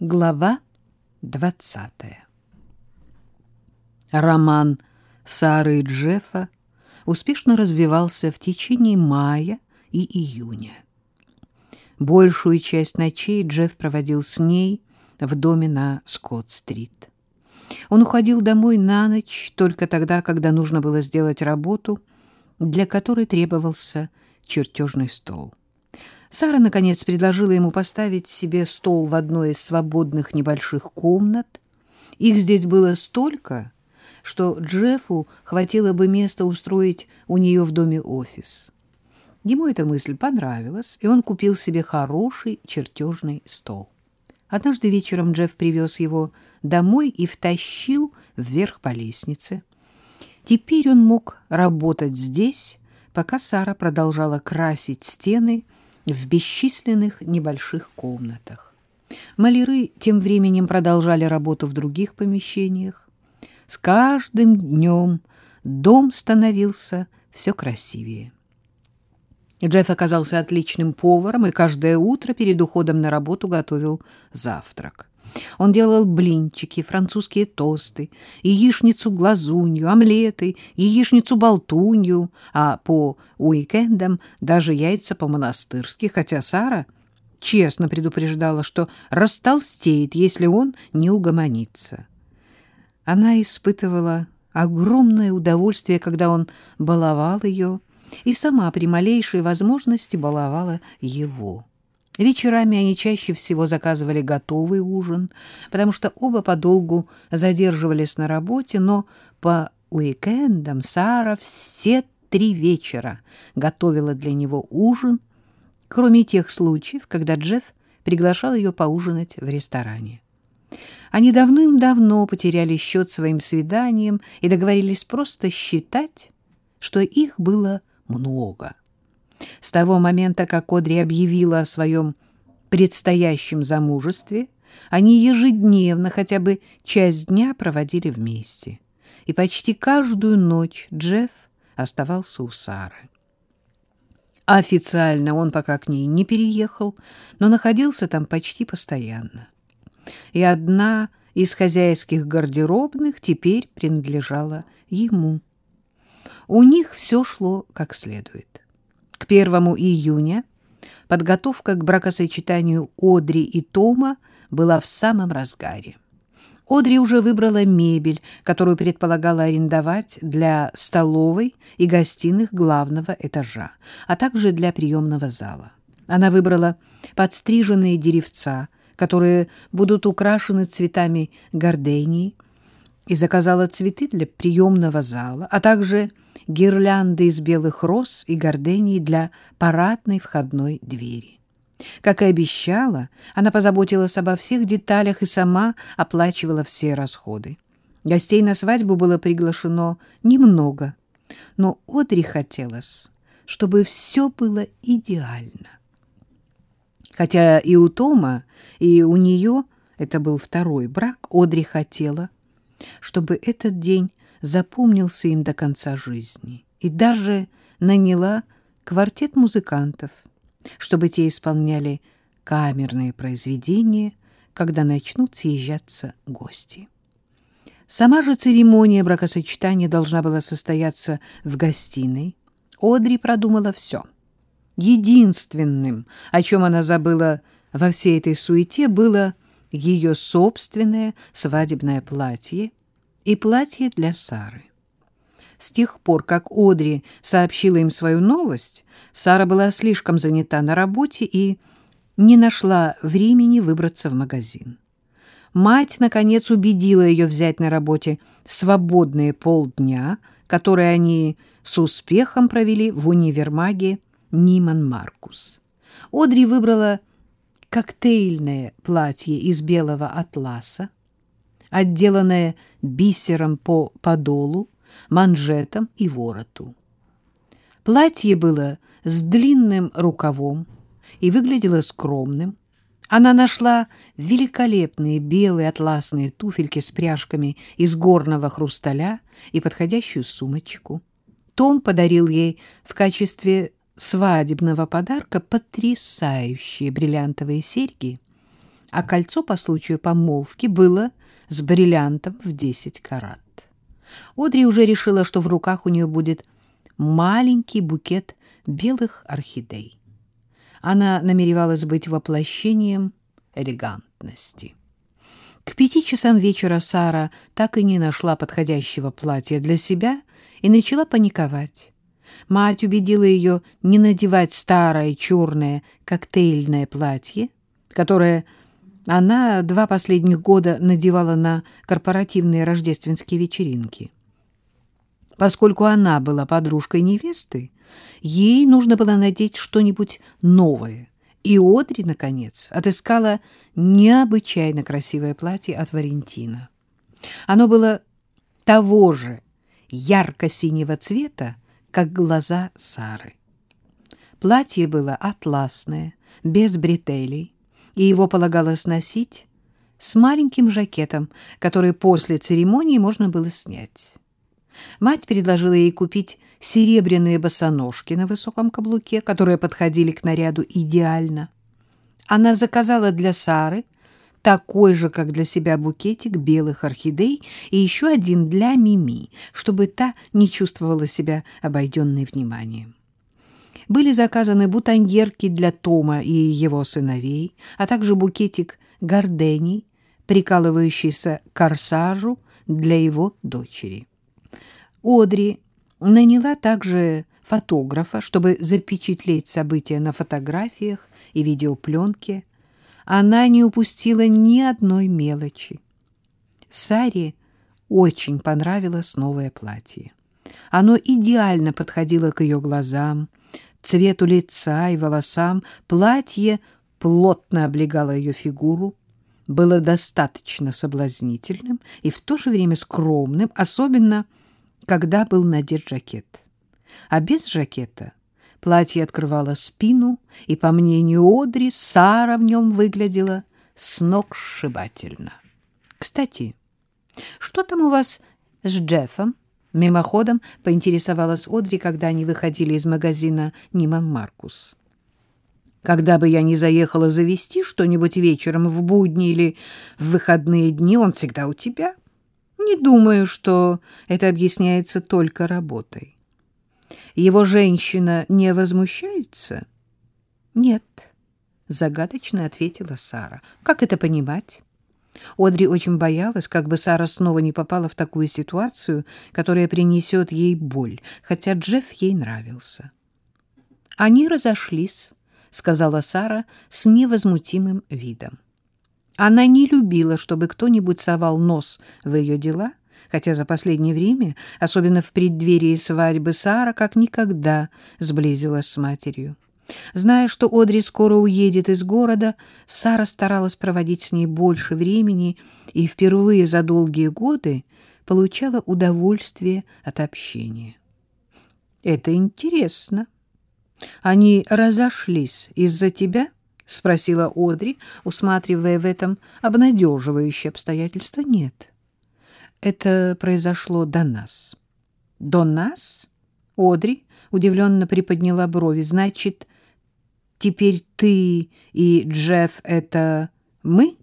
Глава 20. Роман Сары и Джеффа успешно развивался в течение мая и июня. Большую часть ночей Джефф проводил с ней в доме на Скотт-стрит. Он уходил домой на ночь только тогда, когда нужно было сделать работу, для которой требовался чертежный стол. Сара, наконец, предложила ему поставить себе стол в одной из свободных небольших комнат. Их здесь было столько, что Джеффу хватило бы места устроить у нее в доме офис. Ему эта мысль понравилась, и он купил себе хороший чертежный стол. Однажды вечером Джефф привез его домой и втащил вверх по лестнице. Теперь он мог работать здесь, пока Сара продолжала красить стены в бесчисленных небольших комнатах. Маляры тем временем продолжали работу в других помещениях. С каждым днем дом становился все красивее. Джефф оказался отличным поваром и каждое утро перед уходом на работу готовил завтрак. Он делал блинчики, французские тосты, яичницу-глазунью, омлеты, яичницу-болтунью, а по уикендам даже яйца по-монастырски, хотя Сара честно предупреждала, что растолстеет, если он не угомонится. Она испытывала огромное удовольствие, когда он баловал ее, и сама при малейшей возможности баловала его. Вечерами они чаще всего заказывали готовый ужин, потому что оба подолгу задерживались на работе, но по уикендам Сара все 3 вечера готовила для него ужин, кроме тех случаев, когда Джефф приглашал ее поужинать в ресторане. Они давным-давно потеряли счет своим свиданиям и договорились просто считать, что их было много. С того момента, как Одри объявила о своем предстоящем замужестве, они ежедневно хотя бы часть дня проводили вместе. И почти каждую ночь Джефф оставался у Сары. Официально он пока к ней не переехал, но находился там почти постоянно. И одна из хозяйских гардеробных теперь принадлежала ему. У них все шло как следует. К 1 июня подготовка к бракосочетанию Одри и Тома была в самом разгаре. Одри уже выбрала мебель, которую предполагала арендовать для столовой и гостиных главного этажа, а также для приемного зала. Она выбрала подстриженные деревца, которые будут украшены цветами гордении, и заказала цветы для приемного зала, а также гирлянды из белых роз и гордений для парадной входной двери. Как и обещала, она позаботилась обо всех деталях и сама оплачивала все расходы. Гостей на свадьбу было приглашено немного, но Одри хотелось, чтобы все было идеально. Хотя и у Тома, и у нее это был второй брак, Одри хотела, чтобы этот день запомнился им до конца жизни, и даже наняла квартет музыкантов, чтобы те исполняли камерные произведения, когда начнут съезжаться гости. Сама же церемония бракосочетания должна была состояться в гостиной. Одри продумала все. Единственным, о чем она забыла во всей этой суете, было ее собственное свадебное платье и платье для Сары. С тех пор, как Одри сообщила им свою новость, Сара была слишком занята на работе и не нашла времени выбраться в магазин. Мать, наконец, убедила ее взять на работе свободные полдня, которые они с успехом провели в универмаге Ниман Маркус. Одри выбрала коктейльное платье из белого атласа, отделанное бисером по подолу, манжетам и вороту. Платье было с длинным рукавом и выглядело скромным. Она нашла великолепные белые атласные туфельки с пряжками из горного хрусталя и подходящую сумочку. Том подарил ей в качестве свадебного подарка потрясающие бриллиантовые серьги, а кольцо по случаю помолвки было с бриллиантом в 10 карат. Одри уже решила, что в руках у нее будет маленький букет белых орхидей. Она намеревалась быть воплощением элегантности. К 5 часам вечера Сара так и не нашла подходящего платья для себя и начала паниковать. Мать убедила ее не надевать старое черное коктейльное платье, которое она 2 последних года надевала на корпоративные рождественские вечеринки. Поскольку она была подружкой невесты, ей нужно было надеть что-нибудь новое. И Одри, наконец, отыскала необычайно красивое платье от Валентина. Оно было того же ярко-синего цвета, как глаза Сары. Платье было атласное, без бретелей, и его полагалось носить с маленьким жакетом, который после церемонии можно было снять. Мать предложила ей купить серебряные босоножки на высоком каблуке, которые подходили к наряду идеально. Она заказала для Сары такой же, как для себя, букетик белых орхидей и еще один для Мими, чтобы та не чувствовала себя обойденной вниманием. Были заказаны бутоньерки для Тома и его сыновей, а также букетик гордений, прикалывающийся к корсажу для его дочери. Одри наняла также фотографа, чтобы запечатлеть события на фотографиях и видеопленке. Она не упустила ни одной мелочи. Саре очень понравилось новое платье. Оно идеально подходило к ее глазам, цвету лица и волосам. Платье плотно облегало ее фигуру, было достаточно соблазнительным и в то же время скромным, особенно когда был надет жакет. А без жакета платье открывало спину, и, по мнению Одри, Сара в нем выглядела сногсшибательно. «Кстати, что там у вас с Джеффом?» Мимоходом поинтересовалась Одри, когда они выходили из магазина «Ниман Маркус». «Когда бы я ни заехала завести что-нибудь вечером в будни или в выходные дни, он всегда у тебя. Не думаю, что это объясняется только работой. Его женщина не возмущается?» «Нет», — загадочно ответила Сара. «Как это понимать?» Одри очень боялась, как бы Сара снова не попала в такую ситуацию, которая принесет ей боль, хотя Джефф ей нравился. «Они разошлись», — сказала Сара с невозмутимым видом. Она не любила, чтобы кто-нибудь совал нос в ее дела, хотя за последнее время, особенно в преддверии свадьбы, Сара как никогда сблизилась с матерью. Зная, что Одри скоро уедет из города, Сара старалась проводить с ней больше времени и впервые за долгие годы получала удовольствие от общения. «Это интересно. Они разошлись из-за тебя?» — спросила Одри, усматривая в этом обнадеживающее обстоятельство. «Нет, это произошло до нас». «До нас?» — Одри удивленно приподняла брови. «Значит, теперь ты и Джефф — это мы?»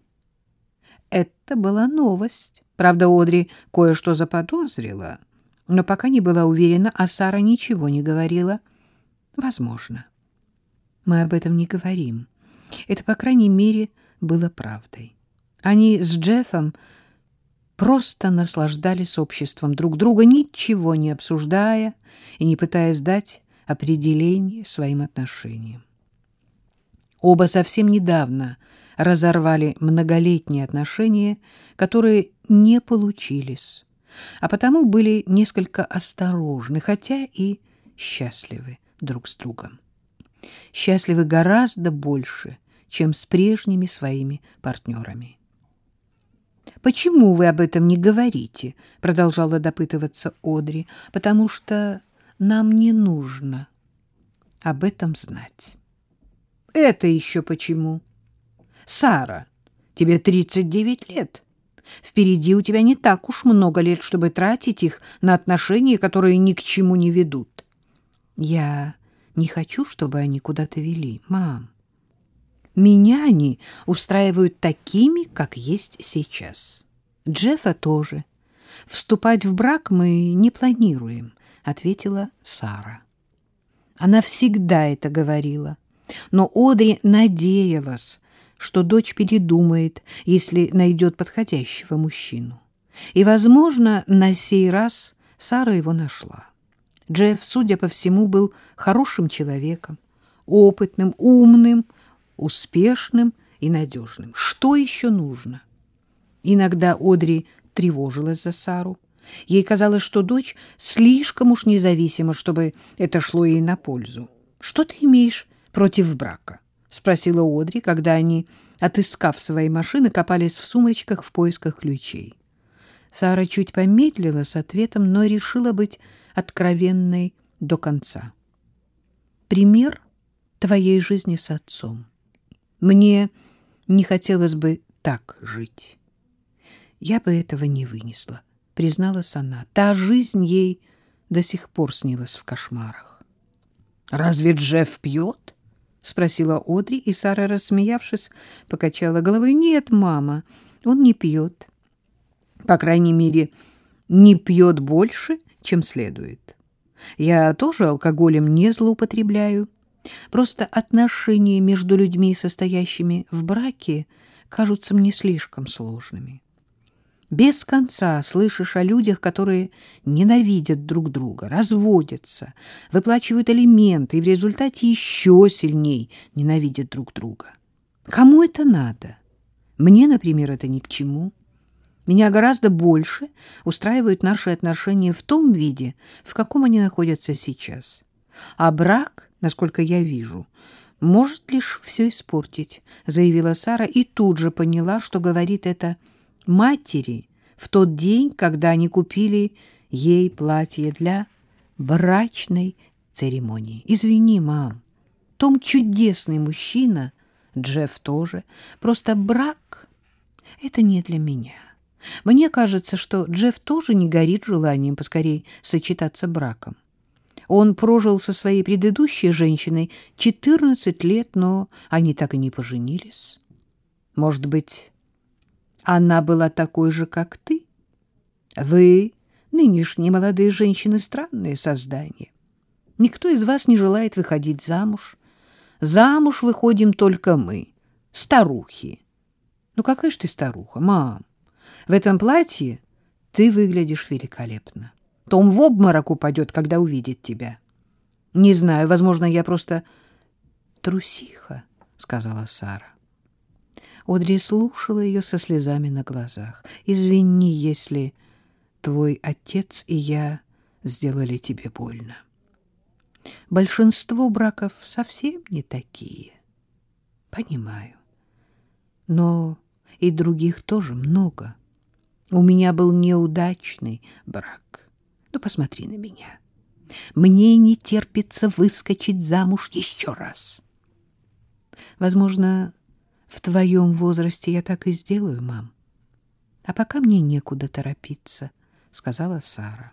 Это была новость. Правда, Одри кое-что заподозрила, но пока не была уверена, а Сара ничего не говорила. «Возможно. Мы об этом не говорим». Это, по крайней мере, было правдой. Они с Джеффом просто наслаждались обществом друг друга, ничего не обсуждая и не пытаясь дать определение своим отношениям. Оба совсем недавно разорвали многолетние отношения, которые не получились, а потому были несколько осторожны, хотя и счастливы друг с другом. Счастливы гораздо больше, чем с прежними своими партнерами. «Почему вы об этом не говорите?» — продолжала допытываться Одри. «Потому что нам не нужно об этом знать». «Это еще почему?» «Сара, тебе 39 лет. Впереди у тебя не так уж много лет, чтобы тратить их на отношения, которые ни к чему не ведут». «Я не хочу, чтобы они куда-то вели, мам». Меня они устраивают такими, как есть сейчас. Джеффа тоже. Вступать в брак мы не планируем, ответила Сара. Она всегда это говорила, но Одри надеялась, что дочь передумает, если найдет подходящего мужчину. И, возможно, на сей раз Сара его нашла. Джефф, судя по всему, был хорошим человеком, опытным, умным, успешным и надежным. Что еще нужно? Иногда Одри тревожилась за Сару. Ей казалось, что дочь слишком уж независима, чтобы это шло ей на пользу. «Что ты имеешь против брака?» — спросила Одри, когда они, отыскав свои машины, копались в сумочках в поисках ключей. Сара чуть помедлила с ответом, но решила быть откровенной до конца. «Пример твоей жизни с отцом. Мне не хотелось бы так жить. Я бы этого не вынесла», — призналась она. Та жизнь ей до сих пор снилась в кошмарах. «Разве Джефф пьет?» — спросила Одри, и Сара, рассмеявшись, покачала головой. «Нет, мама, он не пьет. По крайней мере, не пьет больше, чем следует. Я тоже алкоголем не злоупотребляю. Просто отношения между людьми, состоящими в браке, кажутся мне слишком сложными. Без конца слышишь о людях, которые ненавидят друг друга, разводятся, выплачивают алименты и в результате еще сильней ненавидят друг друга. Кому это надо? Мне, например, это ни к чему. Меня гораздо больше устраивают наши отношения в том виде, в каком они находятся сейчас. А брак, насколько я вижу, может лишь все испортить, заявила Сара и тут же поняла, что говорит это матери в тот день, когда они купили ей платье для брачной церемонии. «Извини, мам, Том чудесный мужчина, Джефф тоже, просто брак — это не для меня. Мне кажется, что Джефф тоже не горит желанием поскорей сочетаться браком. Он прожил со своей предыдущей женщиной 14 лет, но они так и не поженились. Может быть, она была такой же, как ты? Вы, нынешние молодые женщины, странные создания. Никто из вас не желает выходить замуж. Замуж выходим только мы, старухи. Ну какая ж ты старуха, мам? В этом платье ты выглядишь великолепно. Том в обморок упадет, когда увидит тебя. Не знаю, возможно, я просто трусиха, сказала Сара. Одри слушала ее со слезами на глазах. Извини, если твой отец и я сделали тебе больно. Большинство браков совсем не такие. Понимаю. Но и других тоже много. У меня был неудачный брак. Ну, посмотри на меня. Мне не терпится выскочить замуж еще раз. Возможно, в твоем возрасте я так и сделаю, мам. А пока мне некуда торопиться, — сказала Сара.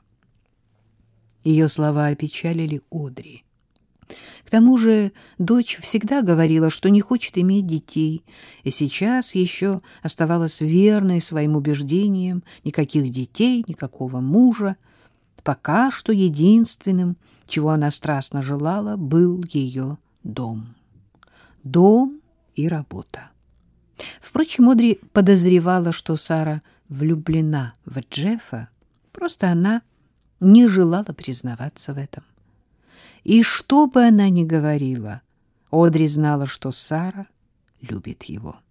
Ее слова опечалили Одри. К тому же дочь всегда говорила, что не хочет иметь детей, и сейчас еще оставалась верной своим убеждениям: никаких детей, никакого мужа. Пока что единственным, чего она страстно желала, был ее дом. Дом и работа. Впрочем, Одри подозревала, что Сара влюблена в Джеффа, просто она не желала признаваться в этом. И что бы она ни говорила, Одри знала, что Сара любит его.